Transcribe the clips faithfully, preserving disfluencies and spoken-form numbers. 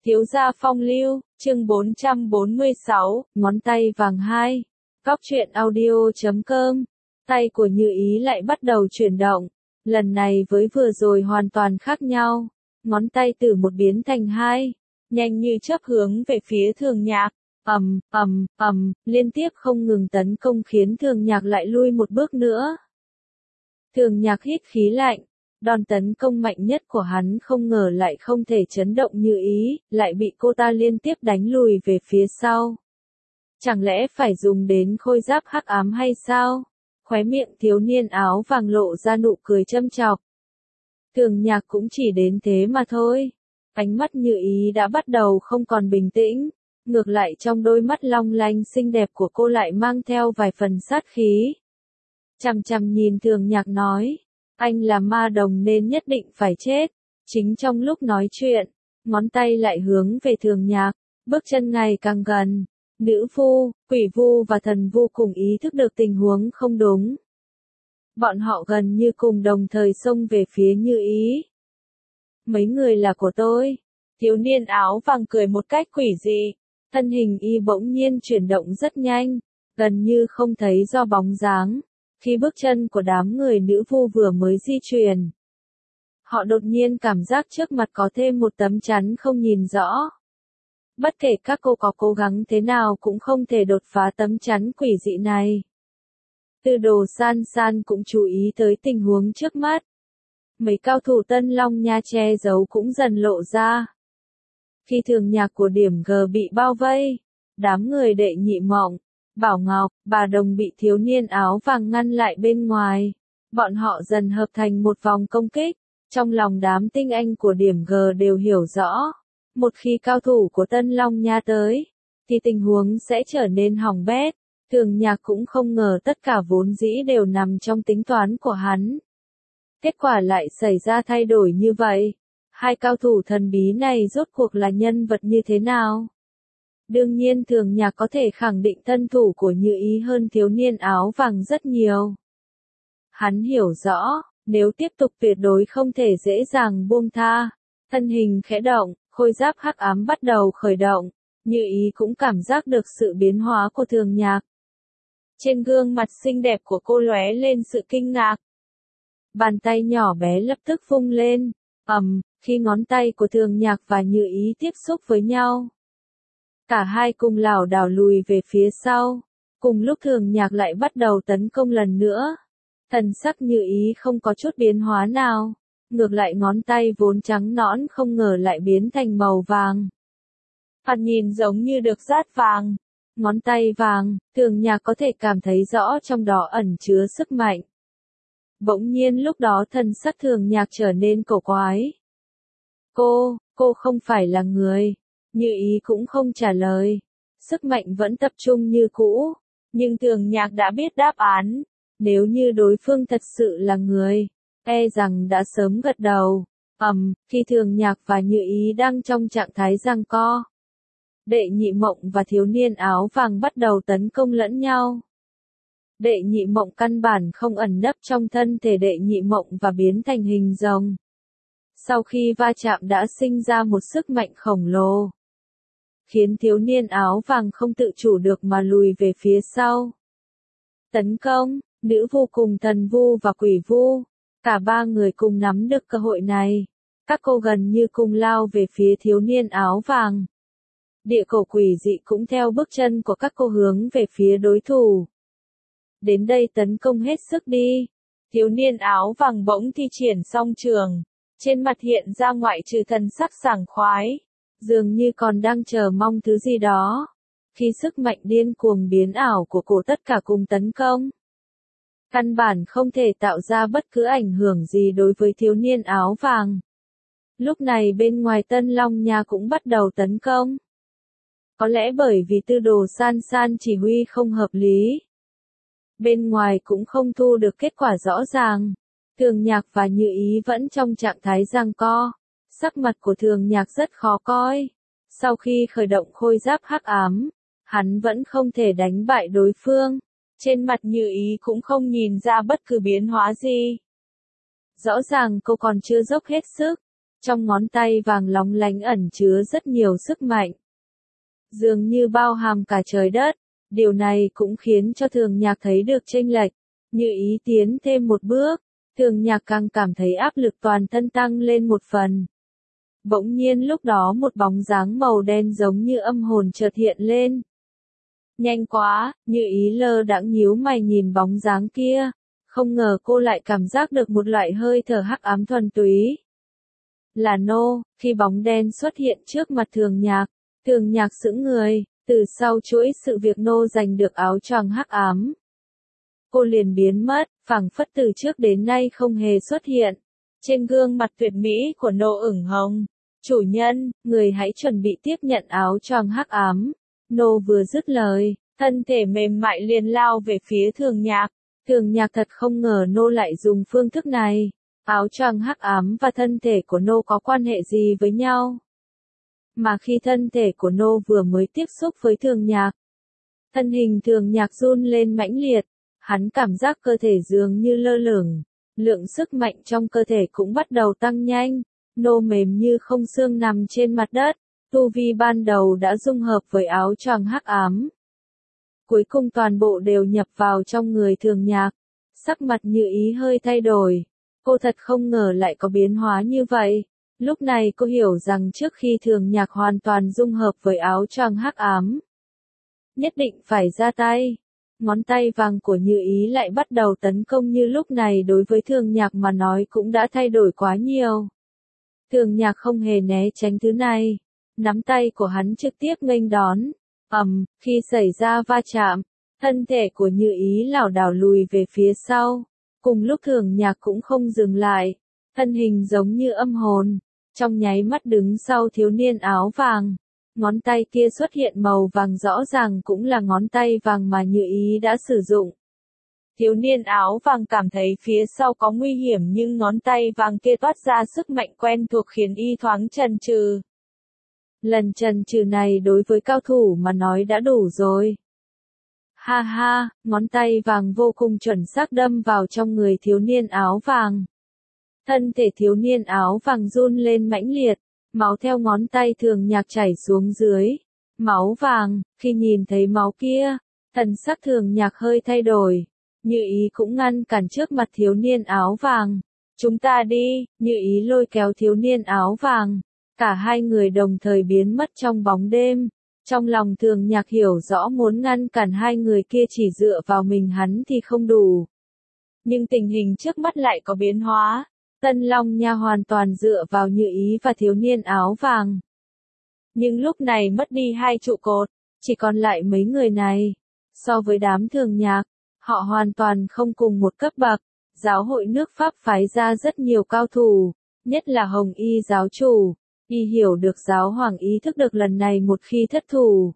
Thiếu gia phong lưu, chương bốn trăm bốn mươi sáu, ngón tay vàng hai. Góc truyện audio chấm com. Tay của Như Ý lại bắt đầu chuyển động. Lần này với vừa rồi hoàn toàn khác nhau. Ngón tay từ một biến thành hai. Nhanh như chớp hướng về phía Thường Nhạc. ầm, ầm, ầm, liên tiếp không ngừng tấn công khiến Thường Nhạc lại lui một bước nữa. Thường Nhạc hít khí lạnh. Đòn tấn công mạnh nhất của hắn không ngờ lại không thể chấn động Như Ý, lại bị cô ta liên tiếp đánh lùi về phía sau. Chẳng lẽ phải dùng đến khôi giáp hắc ám hay sao? Khóe miệng thiếu niên áo vàng lộ ra nụ cười châm chọc. Thường Nhạc cũng chỉ đến thế mà thôi. Ánh mắt Như Ý đã bắt đầu không còn bình tĩnh, ngược lại trong đôi mắt long lanh xinh đẹp của cô lại mang theo vài phần sát khí. Chằm chằm nhìn Thường Nhạc nói. Anh là ma đồng nên nhất định phải chết. Chính trong lúc nói chuyện, ngón tay lại hướng về Thường Nhạc, bước chân ngày càng gần. Nữ vu, quỷ vu và thần vu cùng ý thức được tình huống không đúng. Bọn họ gần như cùng đồng thời xông về phía Như Ý. Mấy người là của tôi. Thiếu niên áo vàng cười một cách quỷ dị. Thân hình y bỗng nhiên chuyển động rất nhanh, gần như không thấy do bóng dáng. Khi bước chân của đám người nữ vu vừa mới di chuyển, họ đột nhiên cảm giác trước mặt có thêm một tấm chắn không nhìn rõ. Bất kể các cô có cố gắng thế nào cũng không thể đột phá tấm chắn quỷ dị này. Tư Đồ San San cũng chú ý tới tình huống trước mắt. Mấy cao thủ Tân Long Nha che giấu cũng dần lộ ra. Khi Thường Nhạc của điểm G bị bao vây, đám người Đệ Nhị Mộng, Bảo Ngọc, Bà Đồng bị thiếu niên áo vàng ngăn lại bên ngoài. Bọn họ dần hợp thành một vòng công kích. Trong lòng đám tinh anh của điểm G đều hiểu rõ. Một khi cao thủ của Tân Long Nha tới, thì tình huống sẽ trở nên hỏng bét. Thường Nhạc cũng không ngờ tất cả vốn dĩ đều nằm trong tính toán của hắn. Kết quả lại xảy ra thay đổi như vậy. Hai cao thủ thần bí này rốt cuộc là nhân vật như thế nào? Đương nhiên Thường Nhạc có thể khẳng định thân thủ của Như Ý hơn thiếu niên áo vàng rất nhiều. Hắn hiểu rõ, nếu tiếp tục tuyệt đối không thể dễ dàng buông tha. Thân hình khẽ động, khôi giáp hắc ám bắt đầu khởi động. Như Ý cũng cảm giác được sự biến hóa của Thường Nhạc. Trên gương mặt xinh đẹp của cô lóe lên sự kinh ngạc. Bàn tay nhỏ bé lập tức vung lên, ầm, khi ngón tay của Thường Nhạc và Như Ý tiếp xúc với nhau. Cả hai cùng lảo đảo lùi về phía sau. Cùng lúc Thường Nhạc lại bắt đầu tấn công lần nữa. Thần sắc Như Ý không có chút biến hóa nào. Ngược lại ngón tay vốn trắng nõn không ngờ lại biến thành màu vàng. Thoạt nhìn giống như được dát vàng. Ngón tay vàng, Thường Nhạc có thể cảm thấy rõ trong đó ẩn chứa sức mạnh. Bỗng nhiên lúc đó thần sắc Thường Nhạc trở nên cổ quái. Cô, cô không phải là người. Như Ý cũng không trả lời. Sức mạnh vẫn tập trung như cũ. Nhưng Thường Nhạc đã biết đáp án. Nếu như đối phương thật sự là người, e rằng đã sớm gật đầu. Ầm, um, khi Thường Nhạc và Như Ý đang trong trạng thái giằng co. Đệ Nhị Mộng và thiếu niên áo vàng bắt đầu tấn công lẫn nhau. Đệ Nhị Mộng căn bản không ẩn nấp trong thân thể Đệ Nhị Mộng và biến thành hình rồng. Sau khi va chạm đã sinh ra một sức mạnh khổng lồ, khiến thiếu niên áo vàng không tự chủ được mà lùi về phía sau. Tấn công, nữ vu cùng thần vu và quỷ vu, cả ba người cùng nắm được cơ hội này. Các cô gần như cùng lao về phía thiếu niên áo vàng. Địa cổ quỷ dị cũng theo bước chân của các cô hướng về phía đối thủ. Đến đây tấn công hết sức đi. Thiếu niên áo vàng bỗng thi triển song trường. Trên mặt hiện ra ngoại trừ thần sắc sảng khoái. Dường như còn đang chờ mong thứ gì đó. Khi sức mạnh điên cuồng biến ảo của cổ tất cả cùng tấn công. Căn bản không thể tạo ra bất cứ ảnh hưởng gì đối với thiếu niên áo vàng. Lúc này bên ngoài Tân Long Nha cũng bắt đầu tấn công. Có lẽ bởi vì Tư Đồ San San chỉ huy không hợp lý. Bên ngoài cũng không thu được kết quả rõ ràng. Thường Nhạc và Như Ý vẫn trong trạng thái giằng co. Sắc mặt của Thường Nhạc rất khó coi. Sau khi khởi động khôi giáp hắc ám, hắn vẫn không thể đánh bại đối phương. Trên mặt Như Ý cũng không nhìn ra bất cứ biến hóa gì. Rõ ràng cô còn chưa dốc hết sức. Trong ngón tay vàng lóng lánh ẩn chứa rất nhiều sức mạnh. Dường như bao hàm cả trời đất, điều này cũng khiến cho Thường Nhạc thấy được chênh lệch. Như Ý tiến thêm một bước, Thường Nhạc càng cảm thấy áp lực toàn thân tăng lên một phần. Bỗng nhiên lúc đó một bóng dáng màu đen giống như âm hồn chợt hiện lên. Nhanh quá, Như Ý lơ đãng nhíu mày nhìn bóng dáng kia, không ngờ cô lại cảm giác được một loại hơi thở hắc ám thuần túy. Là Nô. Khi bóng đen xuất hiện trước mặt Thường Nhạc, Thường Nhạc sững người, từ sau chuỗi sự việc Nô giành được áo choàng hắc ám. Cô liền biến mất, phảng phất từ trước đến nay không hề xuất hiện. Trên gương mặt tuyệt mỹ của Nô ửng hồng. Chủ nhân, người hãy chuẩn bị tiếp nhận áo choàng hắc ám. Nô vừa dứt lời, thân thể mềm mại liền lao về phía Thường Nhạc. Thường Nhạc thật không ngờ Nô lại dùng phương thức này. Áo choàng hắc ám và thân thể của Nô có quan hệ gì với nhau? Mà khi thân thể của Nô vừa mới tiếp xúc với Thường Nhạc, thân hình Thường Nhạc run lên mãnh liệt, hắn cảm giác cơ thể dường như lơ lửng, lượng sức mạnh trong cơ thể cũng bắt đầu tăng nhanh, Nô mềm như không xương nằm trên mặt đất, tu vi ban đầu đã dung hợp với áo choàng hắc ám. Cuối cùng toàn bộ đều nhập vào trong người Thường Nhạc, sắc mặt Như Ý hơi thay đổi, cô thật không ngờ lại có biến hóa như vậy. Lúc này cô hiểu rằng trước khi Thường Nhạc hoàn toàn dung hợp với áo choàng hắc ám, nhất định phải ra tay. Ngón tay vàng của Như Ý lại bắt đầu tấn công như lúc này đối với Thường Nhạc mà nói cũng đã thay đổi quá nhiều. Thường Nhạc không hề né tránh thứ này, nắm tay của hắn trực tiếp nghênh đón. Ầm, khi xảy ra va chạm, thân thể của Như Ý lảo đảo lùi về phía sau. Cùng lúc Thường Nhạc cũng không dừng lại, thân hình giống như âm hồn, trong nháy mắt đứng sau thiếu niên áo vàng. Ngón tay kia xuất hiện màu vàng rõ ràng cũng là ngón tay vàng mà Như Ý đã sử dụng. Thiếu niên áo vàng cảm thấy phía sau có nguy hiểm nhưng ngón tay vàng kia toát ra sức mạnh quen thuộc khiến y thoáng chần chừ. Lần chần chừ này đối với cao thủ mà nói đã đủ rồi. Ha ha, ngón tay vàng vô cùng chuẩn xác đâm vào trong người thiếu niên áo vàng. Thân thể thiếu niên áo vàng run lên mãnh liệt, máu theo ngón tay Thường Nhạc chảy xuống dưới. Máu vàng, khi nhìn thấy máu kia, thần sắc Thường Nhạc hơi thay đổi. Như Ý cũng ngăn cản trước mặt thiếu niên áo vàng. Chúng ta đi, Như Ý lôi kéo thiếu niên áo vàng. Cả hai người đồng thời biến mất trong bóng đêm. Trong lòng Thường Nhạc hiểu rõ muốn ngăn cản hai người kia chỉ dựa vào mình hắn thì không đủ. Nhưng tình hình trước mắt lại có biến hóa. Tân Long Nha hoàn toàn dựa vào Như Ý và thiếu niên áo vàng. Nhưng lúc này mất đi hai trụ cột, chỉ còn lại mấy người này. So với đám Thường Nhạc, họ hoàn toàn không cùng một cấp bậc. Giáo hội nước Pháp phái ra rất nhiều cao thủ, nhất là Hồng Y giáo chủ. Y hiểu được giáo hoàng ý thức được lần này một khi thất thủ,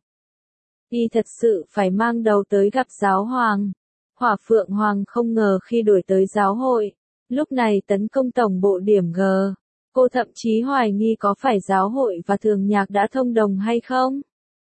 Y thật sự phải mang đầu tới gặp giáo hoàng. Hỏa Phượng Hoàng không ngờ khi đuổi tới giáo hội, lúc này tấn công tổng bộ điểm G. Cô thậm chí hoài nghi có phải giáo hội và Thường Nhạc đã thông đồng hay không.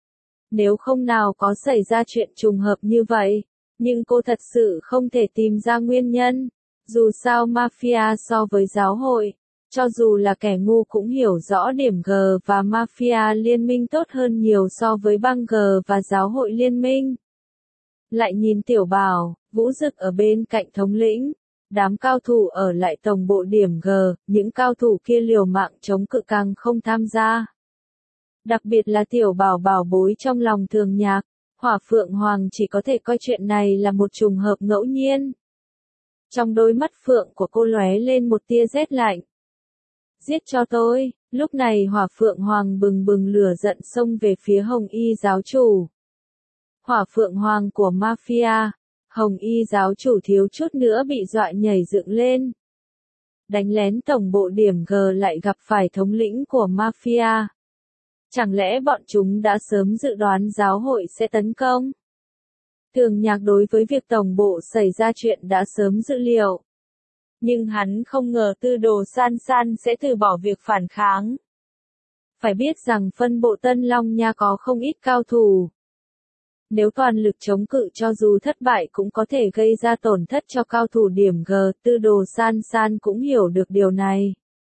Nếu không nào có xảy ra chuyện trùng hợp như vậy, nhưng cô thật sự không thể tìm ra nguyên nhân. Dù sao mafia so với giáo hội, cho dù là kẻ ngu cũng hiểu rõ điểm G và mafia liên minh tốt hơn nhiều so với băng G và giáo hội liên minh. Lại nhìn Tiểu Bảo, Vũ Dực ở bên cạnh thống lĩnh, đám cao thủ ở lại tổng bộ điểm G, những cao thủ kia liều mạng chống cự càng không tham gia. Đặc biệt là Tiểu Bảo bảo bối trong lòng Thường Nhạc, Hỏa Phượng Hoàng chỉ có thể coi chuyện này là một trùng hợp ngẫu nhiên. Trong đôi mắt phượng của cô lóe lên một tia rét lạnh. Giết cho tôi, lúc này Hỏa Phượng Hoàng bừng bừng lửa giận xông về phía Hồng Y giáo chủ. Hỏa Phượng Hoàng của mafia, Hồng Y giáo chủ thiếu chút nữa bị dọa nhảy dựng lên. Đánh lén tổng bộ điểm G lại gặp phải thống lĩnh của mafia. Chẳng lẽ bọn chúng đã sớm dự đoán giáo hội sẽ tấn công? Thường Nhạc đối với việc tổng bộ xảy ra chuyện đã sớm dự liệu. Nhưng hắn không ngờ Tư Đồ San San sẽ từ bỏ việc phản kháng. Phải biết rằng phân bộ Tân Long Nha có không ít cao thủ. Nếu toàn lực chống cự cho dù thất bại cũng có thể gây ra tổn thất cho cao thủ điểm G, Tư Đồ San San cũng hiểu được điều này.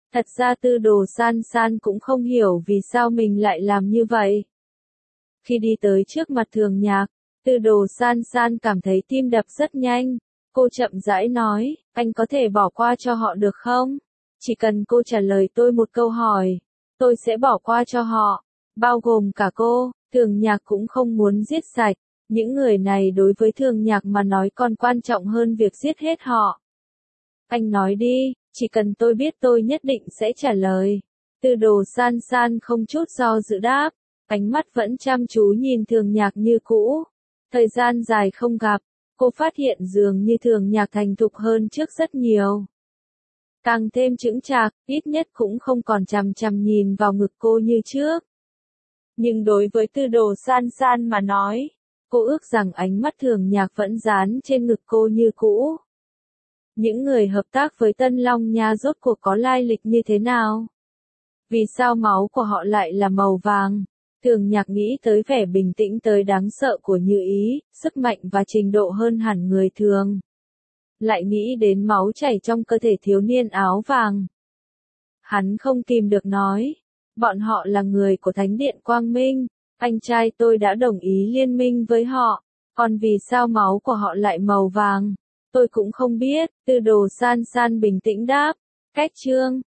Thật ra Tư Đồ San San cũng không hiểu vì sao mình lại làm như vậy. Khi đi tới trước mặt Thường Nhạc, Tư Đồ San San cảm thấy tim đập rất nhanh. Cô chậm rãi nói, anh có thể bỏ qua cho họ được không? Chỉ cần cô trả lời tôi một câu hỏi, tôi sẽ bỏ qua cho họ, bao gồm cả cô. Thường Nhạc cũng không muốn giết sạch. Những người này đối với Thường Nhạc mà nói còn quan trọng hơn việc giết hết họ. Anh nói đi, chỉ cần tôi biết tôi nhất định sẽ trả lời. Tư Đồ San San không chút do dự đáp, ánh mắt vẫn chăm chú nhìn Thường Nhạc như cũ. Thời gian dài không gặp, cô phát hiện dường như Thường Nhạc thành thục hơn trước rất nhiều. Càng thêm chững chạc, ít nhất cũng không còn chằm chằm nhìn vào ngực cô như trước. Nhưng đối với Tư Đồ San San mà nói, cô ước rằng ánh mắt Thường Nhạc vẫn dán trên ngực cô như cũ. Những người hợp tác với Tân Long Nha rốt cuộc có lai lịch như thế nào? Vì sao máu của họ lại là màu vàng? Thường Nhạc nghĩ tới vẻ bình tĩnh tới đáng sợ của Như Ý, sức mạnh và trình độ hơn hẳn người thường. Lại nghĩ đến máu chảy trong cơ thể thiếu niên áo vàng. Hắn không kìm được nói, bọn họ là người của Thánh Điện Quang Minh, anh trai tôi đã đồng ý liên minh với họ, còn vì sao máu của họ lại màu vàng? Tôi cũng không biết. Tư Đồ San San bình tĩnh đáp. Cách chương